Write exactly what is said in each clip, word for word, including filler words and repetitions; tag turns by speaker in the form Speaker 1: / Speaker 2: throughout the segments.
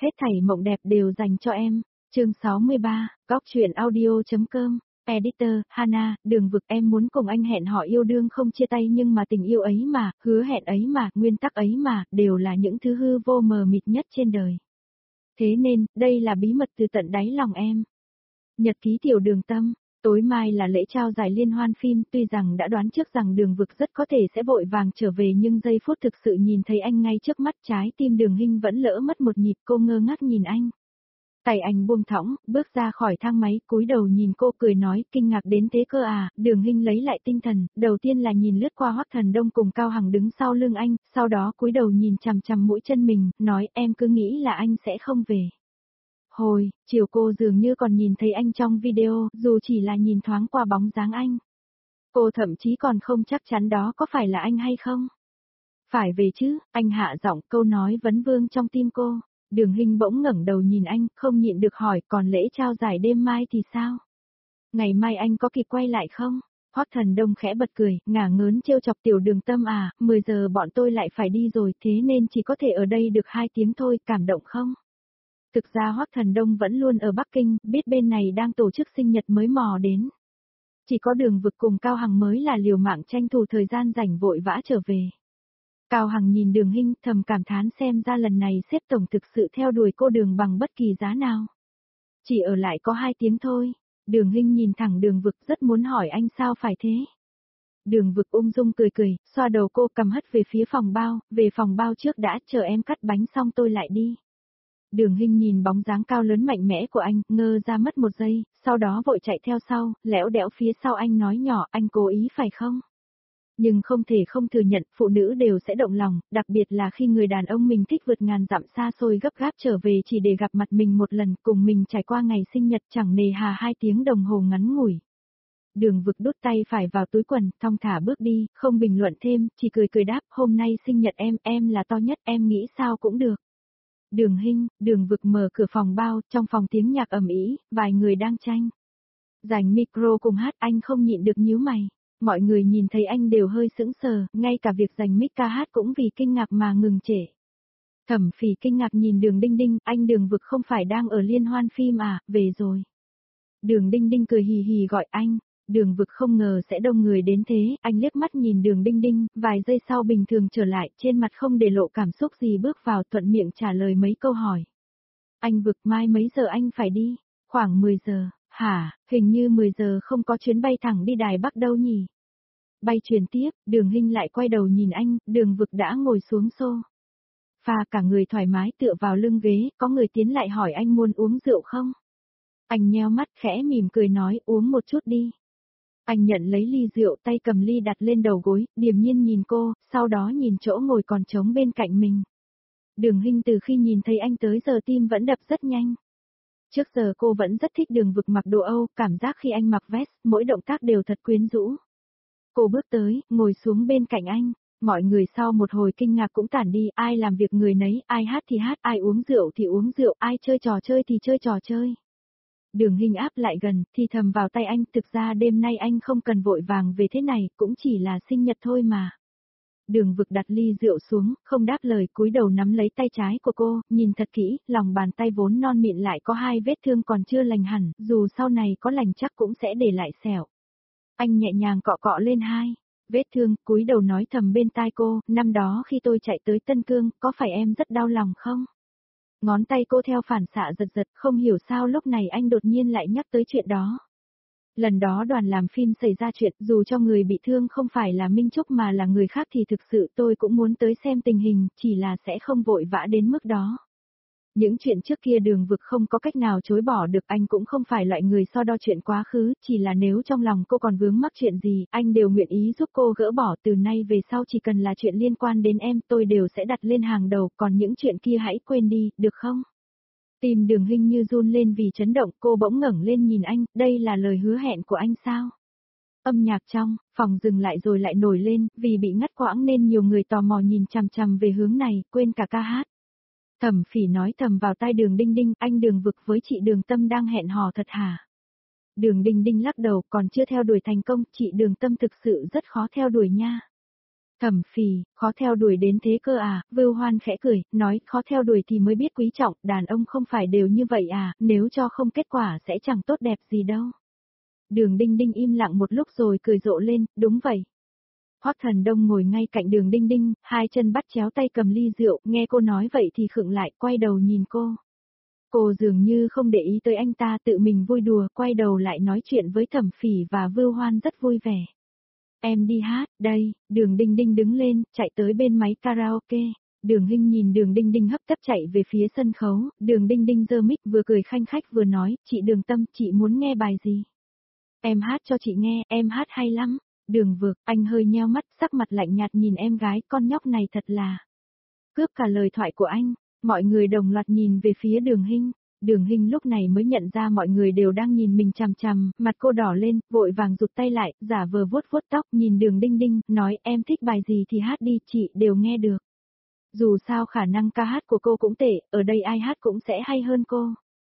Speaker 1: Hết thảy mộng đẹp đều dành cho em. Chương sáu mươi ba, góc truyện audio.com. Editor, Hana, Đường Vực, em muốn cùng anh hẹn hò yêu đương không chia tay, nhưng mà tình yêu ấy mà, hứa hẹn ấy mà, nguyên tắc ấy mà, đều là những thứ hư vô mờ mịt nhất trên đời. Thế nên, đây là bí mật từ tận đáy lòng em. Nhật ký Tiểu Đường Tâm. Tối mai là lễ trao giải liên hoan phim, tuy rằng đã đoán trước rằng Đường Vực rất có thể sẽ vội vàng trở về, nhưng giây phút thực sự nhìn thấy anh ngay trước mắt, trái tim Đường Hinh vẫn lỡ mất một nhịp. Cô ngơ ngác nhìn anh. Tay anh buông thõng, bước ra khỏi thang máy, cúi đầu nhìn cô cười nói, kinh ngạc đến thế cơ à. Đường Hinh lấy lại tinh thần, đầu tiên là nhìn lướt qua Hoắc Thần Đông cùng Cao Hằng đứng sau lưng anh, sau đó cúi đầu nhìn chằm chằm mũi chân mình, nói, em cứ nghĩ là anh sẽ không về. Hồi, chiều cô dường như còn nhìn thấy anh trong video, dù chỉ là nhìn thoáng qua bóng dáng anh. Cô thậm chí còn không chắc chắn đó có phải là anh hay không. Phải về chứ, anh hạ giọng, câu nói vấn vương trong tim cô. Đường Hinh bỗng ngẩng đầu nhìn anh, không nhịn được hỏi, còn lễ trao giải đêm mai thì sao? Ngày mai anh có kịp quay lại không? Hoắc Thần Đông khẽ bật cười, ngả ngớn trêu chọc Tiểu Đường Tâm à, mười giờ bọn tôi lại phải đi rồi, thế nên chỉ có thể ở đây được hai tiếng thôi, cảm động không? Thực ra Hoắc Thần Đông vẫn luôn ở Bắc Kinh, biết bên này đang tổ chức sinh nhật mới mò đến. Chỉ có Đường Vực cùng Cao Hằng mới là liều mạng tranh thủ thời gian rảnh vội vã trở về. Cao Hằng nhìn Đường Hinh thầm cảm thán, xem ra lần này xếp tổng thực sự theo đuổi cô Đường bằng bất kỳ giá nào. Chỉ ở lại có hai tiếng thôi. Đường Hinh nhìn thẳng Đường Vực, rất muốn hỏi anh sao phải thế. Đường Vực ung dung cười cười, xoa đầu cô, cầm hất về phía phòng bao, về phòng bao trước đã, chờ em cắt bánh xong tôi lại đi. Đường Hinh nhìn bóng dáng cao lớn mạnh mẽ của anh, ngơ ra mất một giây, sau đó vội chạy theo sau, lẽo đẽo phía sau anh nói nhỏ, anh cố ý phải không? Nhưng không thể không thừa nhận, phụ nữ đều sẽ động lòng, đặc biệt là khi người đàn ông mình thích vượt ngàn dặm xa xôi gấp gáp trở về chỉ để gặp mặt mình một lần, cùng mình trải qua ngày sinh nhật chẳng nề hà hai tiếng đồng hồ ngắn ngủi. Đường Vực đút tay phải vào túi quần, thong thả bước đi, không bình luận thêm, chỉ cười cười đáp, hôm nay sinh nhật em, em là to nhất, em nghĩ sao cũng được. Đường Hinh, Đường Vực mở cửa phòng bao, trong phòng tiếng nhạc ầm ĩ, vài người đang tranh giành micro cùng hát, anh không nhịn được nhíu mày. Mọi người nhìn thấy anh đều hơi sững sờ, ngay cả việc giành mic ca hát cũng vì kinh ngạc mà ngừng trễ. Thẩm Phỉ kinh ngạc nhìn Đường Đinh Đinh, anh Đường Vực không phải đang ở liên hoan phim à, về rồi. Đường Đinh Đinh cười hì hì gọi anh. Đường Vực không ngờ sẽ đông người đến thế, anh liếc mắt nhìn Đường Đinh Đinh, vài giây sau bình thường trở lại, trên mặt không để lộ cảm xúc gì, bước vào thuận miệng trả lời mấy câu hỏi. Anh Vực, mai mấy giờ anh phải đi? Khoảng mười giờ, hả, hình như mười giờ không có chuyến bay thẳng đi Đài Bắc đâu nhỉ? Bay truyền tiếp, Đường Hinh lại quay đầu nhìn anh, Đường Vực đã ngồi xuống xô pha, cả người thoải mái tựa vào lưng ghế, có người tiến lại hỏi anh muốn uống rượu không? Anh nheo mắt khẽ mỉm cười nói, uống một chút đi. Anh nhận lấy ly rượu, tay cầm ly đặt lên đầu gối, điềm nhiên nhìn cô, sau đó nhìn chỗ ngồi còn trống bên cạnh mình. Đường Hinh từ khi nhìn thấy anh tới giờ tim vẫn đập rất nhanh. Trước giờ cô vẫn rất thích Đường Vực mặc đồ Âu, cảm giác khi anh mặc vest, mỗi động tác đều thật quyến rũ. Cô bước tới, ngồi xuống bên cạnh anh, mọi người sau một hồi kinh ngạc cũng tản đi, ai làm việc người nấy, ai hát thì hát, ai uống rượu thì uống rượu, ai chơi trò chơi thì chơi trò chơi. Đường Hinh áp lại gần, thì thầm vào tay anh, thực ra đêm nay anh không cần vội vàng về thế này, cũng chỉ là sinh nhật thôi mà. Đường Vực đặt ly rượu xuống, không đáp lời, cúi đầu nắm lấy tay trái của cô, nhìn thật kỹ, lòng bàn tay vốn non mịn lại có hai vết thương còn chưa lành hẳn, dù sau này có lành chắc cũng sẽ để lại sẹo. Anh nhẹ nhàng cọ cọ lên hai vết thương, cúi đầu nói thầm bên tai cô, năm đó khi tôi chạy tới Tân Cương, có phải em rất đau lòng không? Ngón tay cô theo phản xạ giật giật, không hiểu sao lúc này anh đột nhiên lại nhắc tới chuyện đó. Lần đó đoàn làm phim xảy ra chuyện, dù cho người bị thương không phải là Minh Trúc mà là người khác thì thực sự tôi cũng muốn tới xem tình hình, chỉ là sẽ không vội vã đến mức đó. Những chuyện trước kia Đường Vực không có cách nào chối bỏ được, anh cũng không phải loại người so đo chuyện quá khứ, chỉ là nếu trong lòng cô còn vướng mắc chuyện gì, anh đều nguyện ý giúp cô gỡ bỏ, từ nay về sau chỉ cần là chuyện liên quan đến em, tôi đều sẽ đặt lên hàng đầu, còn những chuyện kia hãy quên đi, được không? Tim Đường Hinh như run lên vì chấn động, cô bỗng ngẩng lên nhìn anh, đây là lời hứa hẹn của anh sao? Âm nhạc trong phòng dừng lại rồi lại nổi lên, vì bị ngắt quãng nên nhiều người tò mò nhìn chằm chằm về hướng này, quên cả ca hát. Thẩm Phỉ nói thầm vào tai Đường Đinh Đinh, anh Đường Vực với chị Đường Tâm đang hẹn hò thật hả? Đường Đinh Đinh lắc đầu, còn chưa theo đuổi thành công, chị Đường Tâm thực sự rất khó theo đuổi nha. Thẩm Phỉ, khó theo đuổi đến thế cơ à, Vưu Hoan khẽ cười, nói khó theo đuổi thì mới biết quý trọng, đàn ông không phải đều như vậy à, nếu cho không kết quả sẽ chẳng tốt đẹp gì đâu. Đường Đinh Đinh im lặng một lúc rồi cười rộ lên, đúng vậy. Hoắc Thần Đông ngồi ngay cạnh Đường Đinh Đinh, hai chân bắt chéo tay cầm ly rượu, nghe cô nói vậy thì khựng lại, quay đầu nhìn cô. Cô dường như không để ý tới anh ta, tự mình vui đùa, quay đầu lại nói chuyện với Thẩm Phỉ và Vưu Hoan rất vui vẻ. Em đi hát, đây, Đường Đinh Đinh đứng lên, chạy tới bên máy karaoke. Đường Hinh nhìn Đường Đinh Đinh hấp tấp chạy về phía sân khấu, Đường Đinh Đinh giơ mic vừa cười khanh khách vừa nói, chị Đường Tâm, chị muốn nghe bài gì? Em hát cho chị nghe, em hát hay lắm. Đường Vực, anh hơi nheo mắt, sắc mặt lạnh nhạt nhìn em gái, con nhóc này thật là cướp cả lời thoại của anh. Mọi người đồng loạt nhìn về phía Đường Hinh. Đường Hinh lúc này mới nhận ra mọi người đều đang nhìn mình chằm chằm, mặt cô đỏ lên, vội vàng rụt tay lại, giả vờ vuốt vuốt tóc, nhìn Đường Đinh Đinh, nói em thích bài gì thì hát đi, chị đều nghe được. Dù sao khả năng ca hát của cô cũng tệ, ở đây ai hát cũng sẽ hay hơn cô.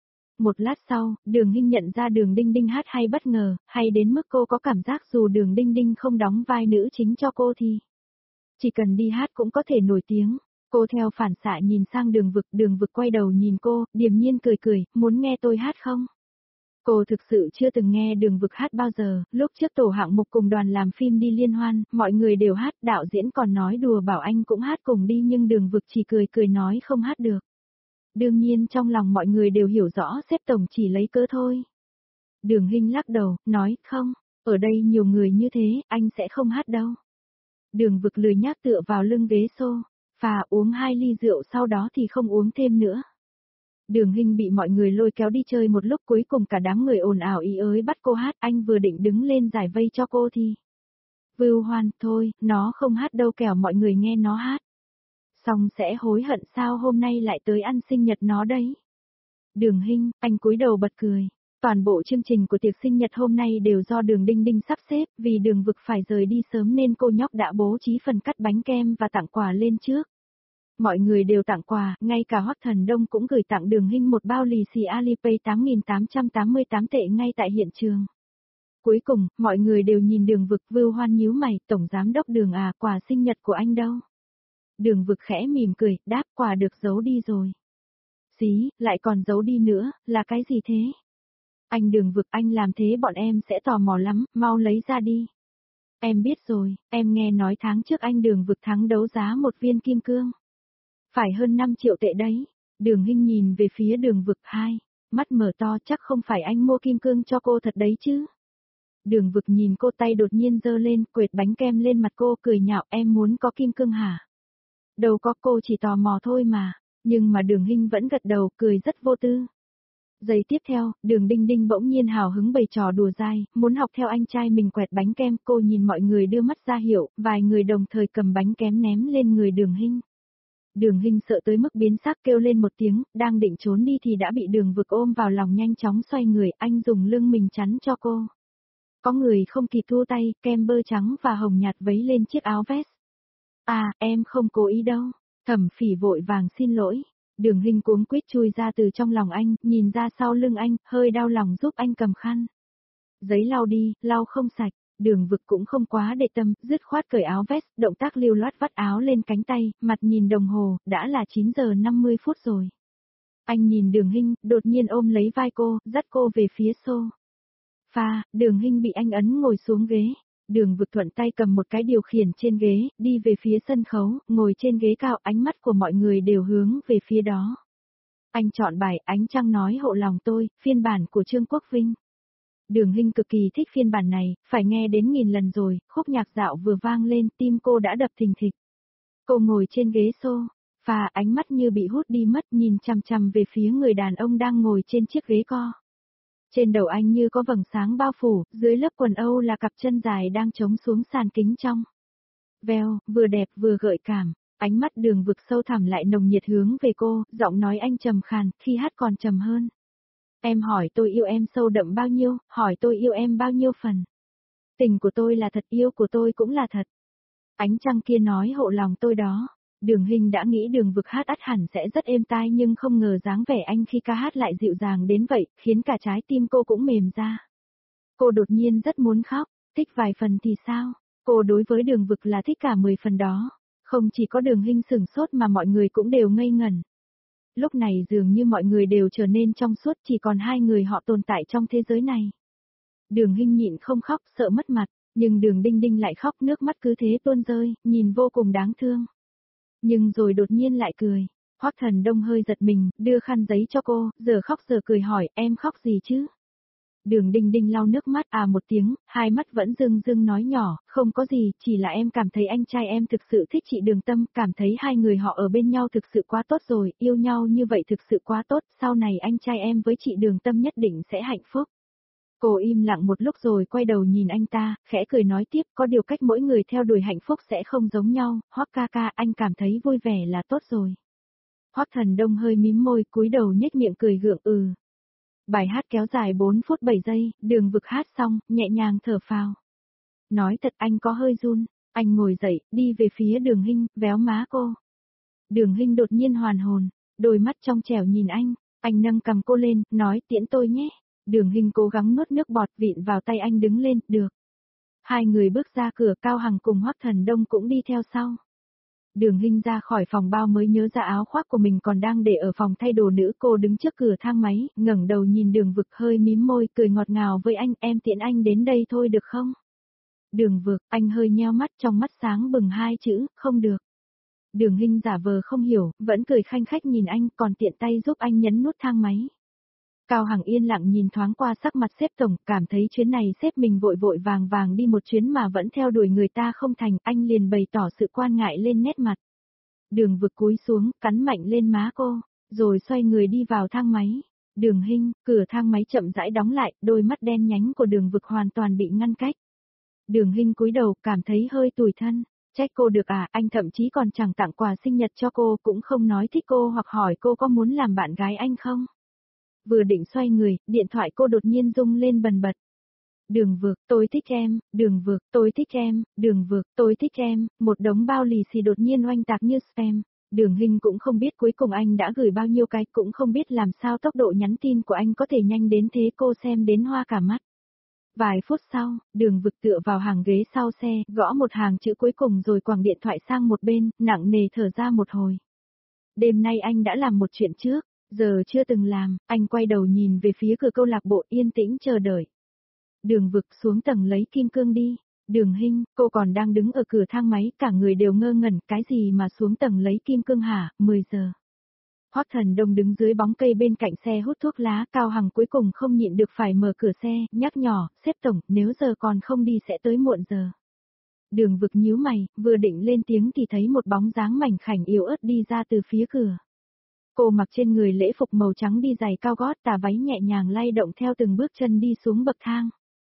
Speaker 1: Một lát sau, Đường Hinh nhận ra Đường Đinh Đinh hát hay bất ngờ, hay đến mức cô có cảm giác dù Đường Đinh Đinh không đóng vai nữ chính cho cô thì chỉ cần đi hát cũng có thể nổi tiếng. Cô theo phản xạ nhìn sang Đường Vực, Đường Vực quay đầu nhìn cô, điềm nhiên cười cười, muốn nghe tôi hát không? Cô thực sự chưa từng nghe Đường Vực hát bao giờ, lúc trước tổ hạng mục cùng đoàn làm phim đi liên hoan, mọi người đều hát, đạo diễn còn nói đùa bảo anh cũng hát cùng đi nhưng Đường Vực chỉ cười cười nói không hát được. Đương nhiên trong lòng mọi người đều hiểu rõ xếp tổng chỉ lấy cớ thôi. Đường Hinh lắc đầu, nói, không, ở đây nhiều người như thế, anh sẽ không hát đâu. Đường Vực lười nhác tựa vào lưng ghế xô, phà uống hai ly rượu sau đó thì không uống thêm nữa. Đường Hinh bị mọi người lôi kéo đi chơi một lúc cuối cùng cả đám người ồn ào ý ới bắt cô hát, anh vừa định đứng lên giải vây cho cô thì Vưu Hoan, thôi, nó không hát đâu kẻo mọi người nghe nó hát. Xong sẽ hối hận sao hôm nay lại tới ăn sinh nhật nó đấy. Đường Hinh, anh cúi đầu bật cười. Toàn bộ chương trình của tiệc sinh nhật hôm nay đều do Đường Đinh Đinh sắp xếp, vì Đường Vực phải rời đi sớm nên cô nhóc đã bố trí phần cắt bánh kem và tặng quà lên trước. Mọi người đều tặng quà, ngay cả Hoắc Thần Đông cũng gửi tặng Đường Hinh một bao lì xì Alipay tám nghìn tám trăm tám mươi tám tệ ngay tại hiện trường. Cuối cùng, mọi người đều nhìn Đường Vực. Vưu Hoan nhíu mày, tổng giám đốc Đường à, quà sinh nhật của anh đâu? Đường Vực khẽ mỉm cười, đáp quà được giấu đi rồi. Xí, lại còn giấu đi nữa, là cái gì thế? Anh Đường Vực, anh làm thế bọn em sẽ tò mò lắm, mau lấy ra đi. Em biết rồi, em nghe nói tháng trước anh Đường Vực thắng đấu giá một viên kim cương. Phải hơn năm triệu tệ đấy. Đường Hinh nhìn về phía Đường Vực hai, mắt mở to, chắc không phải anh mua kim cương cho cô thật đấy chứ. Đường Vực nhìn cô, tay đột nhiên giơ lên, quệt bánh kem lên mặt cô, cười nhạo, em muốn có kim cương hả? Đâu có, cô chỉ tò mò thôi mà. Nhưng mà Đường Hinh vẫn gật đầu, cười rất vô tư. Giây tiếp theo, Đường Đinh Đinh bỗng nhiên hào hứng bày trò đùa dai, muốn học theo anh trai mình quẹt bánh kem. Cô nhìn mọi người đưa mắt ra hiệu, vài người đồng thời cầm bánh kem ném lên người Đường Hinh. Đường Hinh sợ tới mức biến sắc, kêu lên một tiếng, đang định trốn đi thì đã bị Đường Vực ôm vào lòng, nhanh chóng xoay người, anh dùng lưng mình chắn cho cô. Có người không kịp thu tay, kem bơ trắng và hồng nhạt vấy lên chiếc áo vest. À, em không cố ý đâu. Thẩm Phỉ vội vàng xin lỗi. Đường Hinh cuống quýt chui ra từ trong lòng anh, nhìn ra sau lưng anh, hơi đau lòng giúp anh cầm khăn. Giấy lau đi, lau không sạch. Đường Vực cũng không quá để tâm, dứt khoát cởi áo vest, động tác lưu loát vắt áo lên cánh tay, mặt nhìn đồng hồ, đã là chín giờ năm mươi phút rồi. Anh nhìn Đường Hinh, đột nhiên ôm lấy vai cô, dắt cô về phía xô. Pha, Đường Hinh bị anh ấn ngồi xuống ghế. Đường Vực thuận tay cầm một cái điều khiển trên ghế, đi về phía sân khấu, ngồi trên ghế cao, ánh mắt của mọi người đều hướng về phía đó. Anh chọn bài Ánh Trăng Nói Hộ Lòng Tôi, phiên bản của Trương Quốc Vinh. Đường Hinh cực kỳ thích phiên bản này, phải nghe đến nghìn lần rồi, khúc nhạc dạo vừa vang lên, tim cô đã đập thình thịch. Cô ngồi trên ghế xô, và ánh mắt như bị hút đi mất, nhìn chằm chằm về phía người đàn ông đang ngồi trên chiếc ghế co. Trên đầu anh như có vầng sáng bao phủ, dưới lớp quần âu là cặp chân dài đang chống xuống sàn kính trong. Veo, vừa đẹp vừa gợi cảm, ánh mắt Đường Vực sâu thẳm lại nồng nhiệt hướng về cô, giọng nói anh trầm khàn, khi hát còn trầm hơn. Em hỏi tôi yêu em sâu đậm bao nhiêu, hỏi tôi yêu em bao nhiêu phần. Tình của tôi là thật, yêu của tôi cũng là thật. Ánh trăng kia nói hộ lòng tôi đó. Đường Hinh đã nghĩ Đường Vực hát ắt hẳn sẽ rất êm tai nhưng không ngờ dáng vẻ anh khi ca hát lại dịu dàng đến vậy, khiến cả trái tim cô cũng mềm ra. Cô đột nhiên rất muốn khóc, thích vài phần thì sao? Cô đối với Đường Vực là thích cả mười phần đó. Không chỉ có Đường Hinh sửng sốt mà mọi người cũng đều ngây ngẩn. Lúc này dường như mọi người đều trở nên trong suốt, chỉ còn hai người họ tồn tại trong thế giới này. Đường Hinh nhịn không khóc, sợ mất mặt, nhưng Đường Đinh Đinh lại khóc, nước mắt cứ thế tuôn rơi, nhìn vô cùng đáng thương. Nhưng rồi đột nhiên lại cười. Hoắc Thần Đông hơi giật mình, đưa khăn giấy cho cô, giờ khóc giờ cười hỏi, em khóc gì chứ? Đường Đinh Đinh lau nước mắt à một tiếng, hai mắt vẫn rưng rưng nói nhỏ, không có gì, chỉ là em cảm thấy anh trai em thực sự thích chị Đường Tâm, cảm thấy hai người họ ở bên nhau thực sự quá tốt rồi, yêu nhau như vậy thực sự quá tốt, sau này anh trai em với chị Đường Tâm nhất định sẽ hạnh phúc. Cô im lặng một lúc rồi quay đầu nhìn anh ta, khẽ cười nói tiếp, có điều cách mỗi người theo đuổi hạnh phúc sẽ không giống nhau, Hoắc ca ca, anh cảm thấy vui vẻ là tốt rồi. Hoắc Thần Đông hơi mím môi, cúi đầu nhếch miệng cười gượng ừ. Bài hát kéo dài bốn phút bảy giây, Đường Vực hát xong, nhẹ nhàng thở phào. Nói thật anh có hơi run, anh ngồi dậy, đi về phía Đường Hinh, véo má cô. Đường Hinh đột nhiên hoàn hồn, đôi mắt trong trẻo nhìn anh, anh nâng cầm cô lên, nói tiễn tôi nhé. Đường Hinh cố gắng nuốt nước bọt vịn vào tay anh đứng lên, được. Hai người bước ra cửa, Cao Hằng cùng Hoắc Thần Đông cũng đi theo sau. Đường Hinh ra khỏi phòng bao mới nhớ ra áo khoác của mình còn đang để ở phòng thay đồ nữ, cô đứng trước cửa thang máy, ngẩng đầu nhìn Đường Vực hơi mím môi, cười ngọt ngào với anh, em tiễn anh đến đây thôi được không? Đường Vực, anh hơi nheo mắt, trong mắt sáng bừng hai chữ, không được. Đường Hinh giả vờ không hiểu, vẫn cười khanh khách nhìn anh, còn tiện tay giúp anh nhấn nút thang máy. Cao Hằng yên lặng nhìn thoáng qua sắc mặt sếp tổng, cảm thấy chuyến này sếp mình vội vội vàng vàng đi một chuyến mà vẫn theo đuổi người ta không thành, anh liền bày tỏ sự quan ngại lên nét mặt. Đường Vực cúi xuống, cắn mạnh lên má cô, rồi xoay người đi vào thang máy. Đường Hinh, cửa thang máy chậm rãi đóng lại, đôi mắt đen nhánh của Đường Vực hoàn toàn bị ngăn cách. Đường Hinh cúi đầu, cảm thấy hơi tủi thân. Trách cô được à, anh thậm chí còn chẳng tặng quà sinh nhật cho cô, cũng không nói thích cô hoặc hỏi cô có muốn làm bạn gái anh không. Vừa định xoay người, điện thoại cô đột nhiên rung lên bần bật. Đường Vực, tôi thích em, Đường Vực, tôi thích em, Đường Vực, tôi thích em, một đống bao lì xì đột nhiên oanh tạc như spam. Đường Hinh cũng không biết cuối cùng anh đã gửi bao nhiêu cái, cũng không biết làm sao tốc độ nhắn tin của anh có thể nhanh đến thế, cô xem đến hoa cả mắt. Vài phút sau, Đường Vực tựa vào hàng ghế sau xe, gõ một hàng chữ cuối cùng rồi quẳng điện thoại sang một bên, nặng nề thở ra một hồi. Đêm nay anh đã làm một chuyện trước. Giờ chưa từng làm, anh quay đầu nhìn về phía cửa câu lạc bộ yên tĩnh chờ đợi. Đường Vực xuống tầng lấy kim cương đi. Đường Hinh, cô còn đang đứng ở cửa thang máy, cả người đều ngơ ngẩn, cái gì mà xuống tầng lấy kim cương hả, mười giờ. Hoắc Thần Đông đứng dưới bóng cây bên cạnh xe hút thuốc lá, Cao Hằng cuối cùng không nhịn được phải mở cửa xe, nhắc nhỏ, sếp tổng, nếu giờ còn không đi sẽ tới muộn giờ. Đường Vực nhíu mày, vừa định lên tiếng thì thấy một bóng dáng mảnh khảnh yếu ớt đi ra từ phía cửa. Cô mặc trên người lễ phục màu trắng đi giày cao gót, tà váy nhẹ nhàng lay động theo từng bước chân đi xuống bậc thang.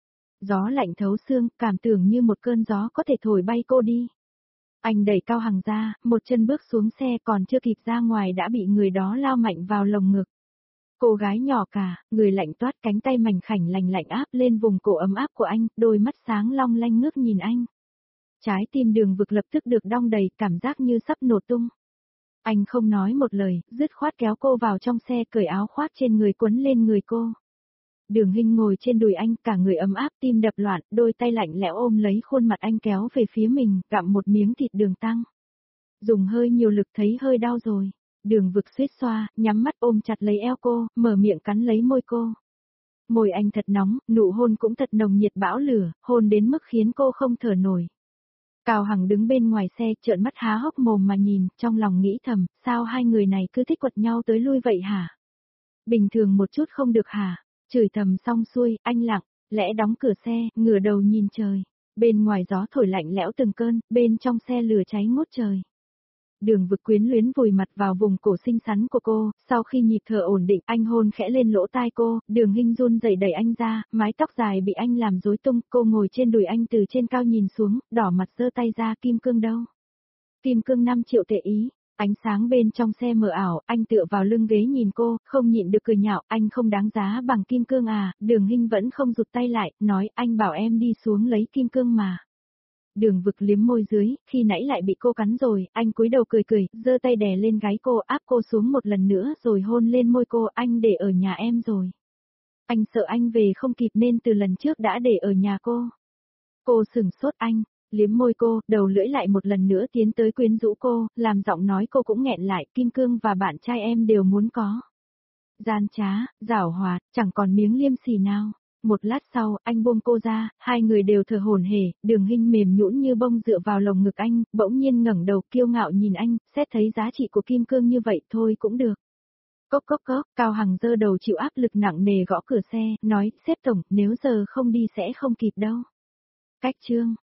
Speaker 1: Gió lạnh thấu xương, cảm tưởng như một cơn gió có thể thổi bay cô đi. Anh đẩy Cao Hằng ra, một chân bước xuống xe, còn chưa kịp ra ngoài đã bị người đó lao mạnh vào lồng ngực. Cô gái nhỏ cả, người lạnh toát, cánh tay mảnh khảnh lành lạnh áp lên vùng cổ ấm áp của anh, đôi mắt sáng long lanh ngước nhìn anh. Trái tim Đường Vực lập tức được đong đầy, cảm giác như sắp nổ tung. Anh không nói một lời, dứt khoát kéo cô vào trong xe, cởi áo khoác trên người quấn lên người cô. Đường Hinh ngồi trên đùi anh, cả người ấm áp, tim đập loạn, đôi tay lạnh lẽo ôm lấy khuôn mặt anh kéo về phía mình, gặm một miếng thịt đường tăng. Dùng hơi nhiều lực thấy hơi đau rồi. Đường Vực suýt xoa, nhắm mắt ôm chặt lấy eo cô, mở miệng cắn lấy môi cô. Môi anh thật nóng, nụ hôn cũng thật nồng nhiệt bão lửa, hôn đến mức khiến cô không thở nổi. Cao Hằng đứng bên ngoài xe, trợn mắt há hốc mồm mà nhìn, trong lòng nghĩ thầm, sao hai người này cứ thích quật nhau tới lui vậy hả? Bình thường một chút không được hả? Chửi thầm xong xuôi, anh lặng, lẽ đóng cửa xe, ngửa đầu nhìn trời. Bên ngoài gió thổi lạnh lẽo từng cơn, bên trong xe lửa cháy ngút trời. Đường Vực quyến luyến vùi mặt vào vùng cổ xinh xắn của cô, sau khi nhịp thở ổn định, anh hôn khẽ lên lỗ tai cô, Đường Hinh run rẩy đẩy anh ra, mái tóc dài bị anh làm rối tung, cô ngồi trên đùi anh từ trên cao nhìn xuống, đỏ mặt giơ tay ra, kim cương đâu? Kim cương năm triệu tệ ý. Ánh sáng bên trong xe mờ ảo, anh tựa vào lưng ghế nhìn cô, không nhịn được cười nhạo, anh không đáng giá bằng kim cương à, Đường Hinh vẫn không rụt tay lại, nói anh bảo em đi xuống lấy kim cương mà. Đường Vực liếm môi dưới, khi nãy lại bị cô cắn rồi, anh cúi đầu cười cười, giơ tay đè lên gáy cô, áp cô xuống một lần nữa rồi hôn lên môi cô, anh để ở nhà em rồi. Anh sợ anh về không kịp nên từ lần trước đã để ở nhà cô. Cô sửng sốt anh, liếm môi cô, đầu lưỡi lại một lần nữa tiến tới quyến rũ cô, làm giọng nói cô cũng nghẹn lại, Kim Cương và bạn trai em đều muốn có. Gian trá, giảo hoạt, chẳng còn miếng liêm sỉ nào. Một lát sau, anh buông cô ra, hai người đều thở hổn hển, Đường Hinh mềm nhũn như bông dựa vào lồng ngực anh, bỗng nhiên ngẩng đầu kiêu ngạo nhìn anh, xét thấy giá trị của Kim Cương như vậy thôi cũng được. Cốc cốc cốc, Cao Hằng giơ đầu chịu áp lực nặng nề gõ cửa xe, nói, sếp tổng, nếu giờ không đi sẽ không kịp đâu. Cách chương.